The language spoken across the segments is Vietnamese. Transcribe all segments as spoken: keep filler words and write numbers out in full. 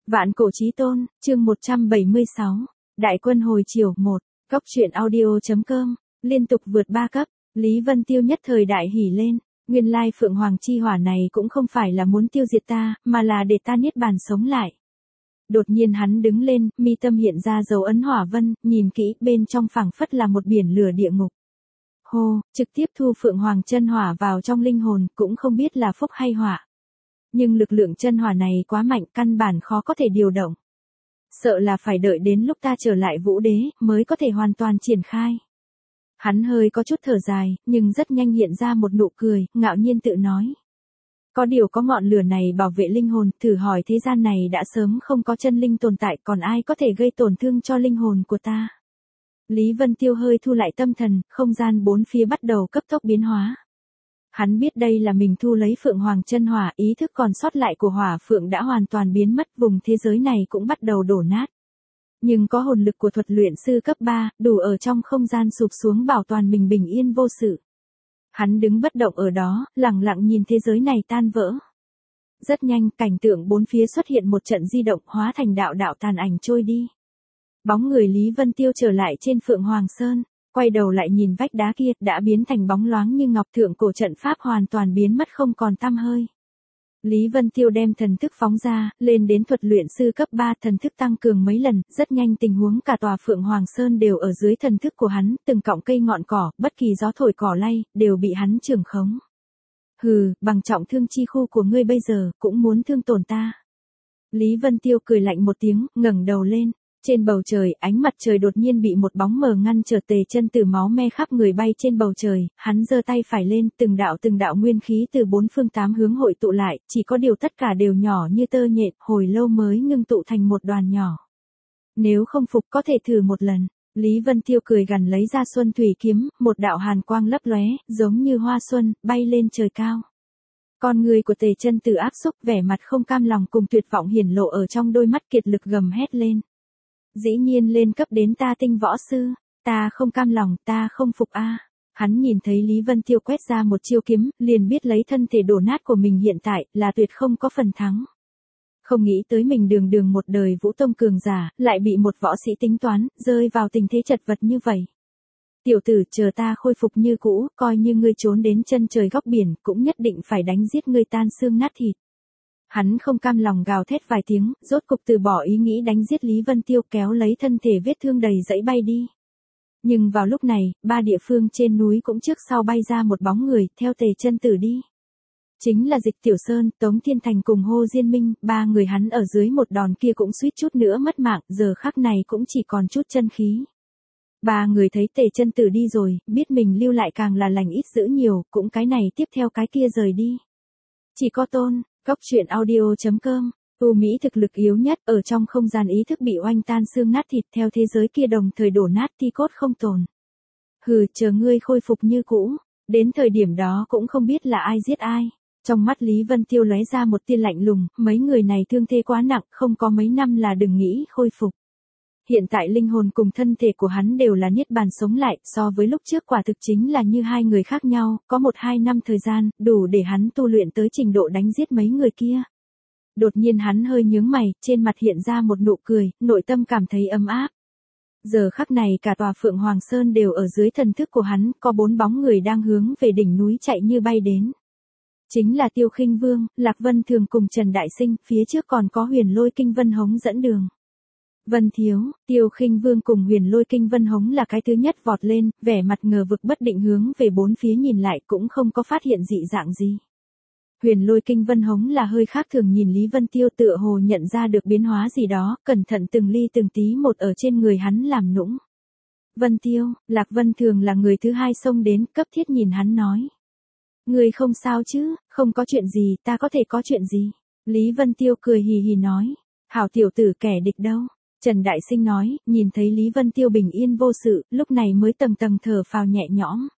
Vạn cổ chí tôn, chương một trăm bảy mươi sáu. Đại quân hồi chiều một. Cốc truyện audio.com. Liên tục vượt ba cấp, Lý Vân Tiêu nhất thời đại hỉ lên. Nguyên lai Phượng Hoàng chi hỏa này cũng không phải là muốn tiêu diệt ta, mà là để ta niết bàn sống lại. Đột nhiên hắn đứng lên, mi tâm hiện ra dấu ấn hỏa vân, nhìn kỹ, bên trong phảng phất là một biển lửa địa ngục. Hô, trực tiếp thu Phượng Hoàng chân hỏa vào trong linh hồn, cũng không biết là phúc hay họa. Nhưng lực lượng chân hỏa này quá mạnh, căn bản khó có thể điều động. Sợ là phải đợi đến lúc ta trở lại Vũ Đế, mới có thể hoàn toàn triển khai. Hắn hơi có chút thở dài, nhưng rất nhanh hiện ra một nụ cười, ngạo nhiên tự nói. Có điều có ngọn lửa này bảo vệ linh hồn, thử hỏi thế gian này đã sớm không có chân linh tồn tại, còn ai có thể gây tổn thương cho linh hồn của ta. Lý Vân Tiêu hơi thu lại tâm thần, không gian bốn phía bắt đầu cấp tốc biến hóa. Hắn biết đây là mình thu lấy Phượng Hoàng chân hỏa, ý thức còn sót lại của hỏa Phượng đã hoàn toàn biến mất, vùng thế giới này cũng bắt đầu đổ nát. Nhưng có hồn lực của thuật luyện sư cấp ba, đủ ở trong không gian sụp xuống bảo toàn mình bình yên vô sự. Hắn đứng bất động ở đó, lặng lặng nhìn thế giới này tan vỡ. Rất nhanh, cảnh tượng bốn phía xuất hiện một trận di động, hóa thành đạo đạo tàn ảnh trôi đi. Bóng người Lý Vân Tiêu trở lại trên Phượng Hoàng Sơn, quay đầu lại nhìn vách đá kia, đã biến thành bóng loáng như ngọc, thượng cổ trận pháp hoàn toàn biến mất không còn tăm hơi. Lý Vân Tiêu đem thần thức phóng ra, lên đến thuật luyện sư cấp ba, thần thức tăng cường mấy lần, rất nhanh tình huống cả tòa Phượng Hoàng Sơn đều ở dưới thần thức của hắn, từng cọng cây ngọn cỏ, bất kỳ gió thổi cỏ lay, đều bị hắn trưởng khống. Hừ, bằng trọng thương chi khu của ngươi bây giờ, cũng muốn thương tổn ta. Lý Vân Tiêu cười lạnh một tiếng, ngẩng đầu lên. Trên bầu trời, ánh mặt trời đột nhiên bị một bóng mờ ngăn trở, Tề Chân Tử máu me khắp người bay trên bầu trời, hắn giơ tay phải lên, từng đạo từng đạo nguyên khí từ bốn phương tám hướng hội tụ lại, chỉ có điều tất cả đều nhỏ như tơ nhện, hồi lâu mới ngưng tụ thành một đoàn nhỏ. Nếu không phục có thể thử một lần. Lý Vân Tiêu cười gằn lấy ra Xuân Thủy kiếm, một đạo hàn quang lấp lóe, giống như hoa xuân, bay lên trời cao. Con người của Tề Chân Tử áp xúc, vẻ mặt không cam lòng cùng tuyệt vọng hiển lộ ở trong đôi mắt, kiệt lực gầm hét lên. Dĩ nhiên lên cấp đến ta tinh võ sư, ta không cam lòng, ta không phục a. À. Hắn nhìn thấy Lý Vân Tiêu quét ra một chiêu kiếm, liền biết lấy thân thể đổ nát của mình hiện tại, là tuyệt không có phần thắng. Không nghĩ tới mình đường đường một đời vũ tông cường giả, lại bị một võ sĩ tính toán, rơi vào tình thế chật vật như vậy. Tiểu tử, chờ ta khôi phục như cũ, coi như ngươi trốn đến chân trời góc biển, cũng nhất định phải đánh giết ngươi tan xương nát thịt. Hắn không cam lòng gào thét vài tiếng, rốt cục từ bỏ ý nghĩ đánh giết Lý Vân Tiêu, kéo lấy thân thể vết thương đầy dẫy bay đi. Nhưng vào lúc này, ba địa phương trên núi cũng trước sau bay ra một bóng người, theo Tề Chân Tử đi. Chính là Dịch Tiểu Sơn, Tống Thiên Thành cùng Hô Diên Minh, ba người hắn ở dưới một đòn kia cũng suýt chút nữa mất mạng, giờ khắc này cũng chỉ còn chút chân khí. Ba người thấy Tề Chân Tử đi rồi, biết mình lưu lại càng là lành ít dữ nhiều, cũng cái này tiếp theo cái kia rời đi. Chỉ có Tôn. Cốc truyện audio.com. U Mỹ thực lực yếu nhất, ở trong không gian ý thức bị oanh tan xương nát thịt, theo thế giới kia đồng thời đổ nát thi cốt không tồn. Hừ, chờ ngươi khôi phục như cũ, đến thời điểm đó cũng không biết là ai giết ai. Trong mắt Lý Vân Tiêu lóe ra một tia lạnh lùng, mấy người này thương thế quá nặng, không có mấy năm là đừng nghĩ khôi phục. Hiện tại linh hồn cùng thân thể của hắn đều là niết bàn sống lại, so với lúc trước quả thực chính là như hai người khác nhau, có một hai năm thời gian, đủ để hắn tu luyện tới trình độ đánh giết mấy người kia. Đột nhiên hắn hơi nhướng mày, trên mặt hiện ra một nụ cười, nội tâm cảm thấy ấm áp. Giờ khắc này cả tòa Phượng Hoàng Sơn đều ở dưới thần thức của hắn, có bốn bóng người đang hướng về đỉnh núi chạy như bay đến. Chính là Tiêu Khinh Vương, Lạc Vân Thường cùng Trần Đại Sinh, phía trước còn có Huyền Lôi Kinh Vân Hống dẫn đường. Vân Thiếu, Tiêu Khinh Vương cùng Huyền Lôi Kinh Vân Hống là cái thứ nhất vọt lên, vẻ mặt ngờ vực bất định hướng về bốn phía nhìn lại, cũng không có phát hiện dị dạng gì. Huyền Lôi Kinh Vân Hống là hơi khác thường, nhìn Lý Vân Tiêu tựa hồ nhận ra được biến hóa gì đó, cẩn thận từng ly từng tí một ở trên người hắn làm nũng. Vân Tiêu, Lạc Vân Thường là người thứ hai xông đến, cấp thiết nhìn hắn nói. Người không sao chứ, không có chuyện gì, ta có thể có chuyện gì. Lý Vân Tiêu cười hì hì nói. Hảo tiểu tử, kẻ địch đâu. Trần Đại Sinh nói, nhìn thấy Lý Vân Tiêu bình yên vô sự, lúc này mới tầng tầng thở phào nhẹ nhõm.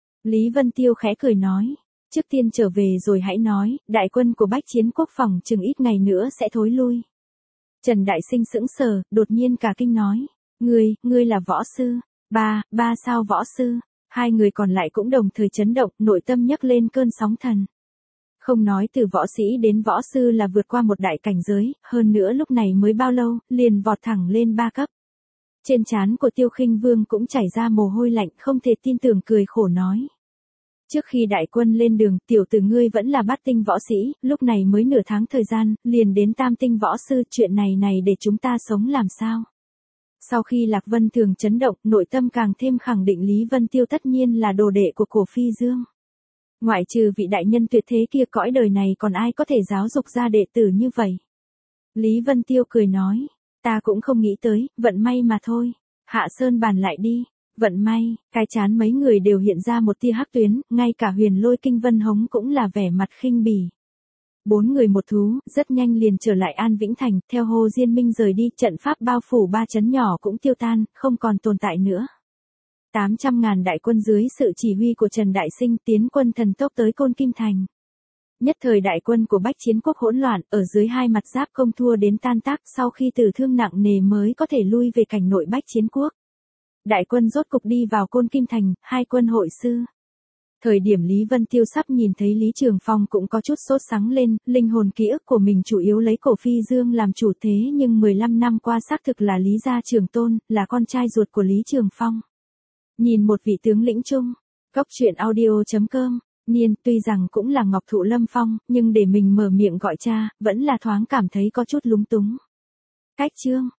Lý Vân Tiêu khẽ cười nói, trước tiên trở về rồi hãy nói, đại quân của Bách Chiến Quốc phòng chừng ít ngày nữa sẽ thối lui. Trần Đại Sinh sững sờ, đột nhiên cả kinh nói, ngươi, ngươi là võ sư, ba, ba sao võ sư, hai người còn lại cũng đồng thời chấn động, nội tâm nhấc lên cơn sóng thần. Không nói từ võ sĩ đến võ sư là vượt qua một đại cảnh giới, hơn nữa lúc này mới bao lâu, liền vọt thẳng lên ba cấp. Trên trán của Tiêu Khinh Vương cũng chảy ra mồ hôi lạnh, không thể tin tưởng cười khổ nói. Trước khi đại quân lên đường, tiểu tử ngươi vẫn là bát tinh võ sĩ, lúc này mới nửa tháng thời gian, liền đến tam tinh võ sư, chuyện này này để chúng ta sống làm sao? Sau khi Lạc Vân Thường chấn động, nội tâm càng thêm khẳng định Lý Vân Tiêu tất nhiên là đồ đệ của Cổ Phi Dương. Ngoại trừ vị đại nhân tuyệt thế kia, cõi đời này còn ai có thể giáo dục ra đệ tử như vậy? Lý Vân Tiêu cười nói, ta cũng không nghĩ tới, vận may mà thôi. Hạ Sơn bàn lại đi. Vận may, cái chán mấy người đều hiện ra một tia hắc tuyến, ngay cả Huyền Lôi Kinh Vân Hống cũng là vẻ mặt khinh bỉ. Bốn người một thú, rất nhanh liền trở lại An Vĩnh Thành, theo Hồ Diên Minh rời đi, trận pháp bao phủ ba trấn nhỏ cũng tiêu tan, không còn tồn tại nữa. tám trăm ngàn đại quân dưới sự chỉ huy của Trần Đại Sinh tiến quân thần tốc tới Côn Kim Thành. Nhất thời đại quân của Bách Chiến Quốc hỗn loạn, ở dưới hai mặt giáp công thua đến tan tác, sau khi tử thương nặng nề mới có thể lui về cảnh nội Bách Chiến Quốc. Đại quân rốt cục đi vào Côn Kim Thành, hai quân hội sư. Thời điểm Lý Vân Tiêu sắp nhìn thấy Lý Trường Phong cũng có chút sốt sắng lên, linh hồn ký ức của mình chủ yếu lấy Cổ Phi Dương làm chủ, thế nhưng mười lăm năm qua xác thực là Lý gia trưởng tôn, là con trai ruột của Lý Trường Phong. Nhìn một vị tướng lĩnh chung, góc truyện audio chấm com, Niên tuy rằng cũng là Ngọc Thụ Lâm Phong, nhưng để mình mở miệng gọi cha, vẫn là thoáng cảm thấy có chút lúng túng. Cách chương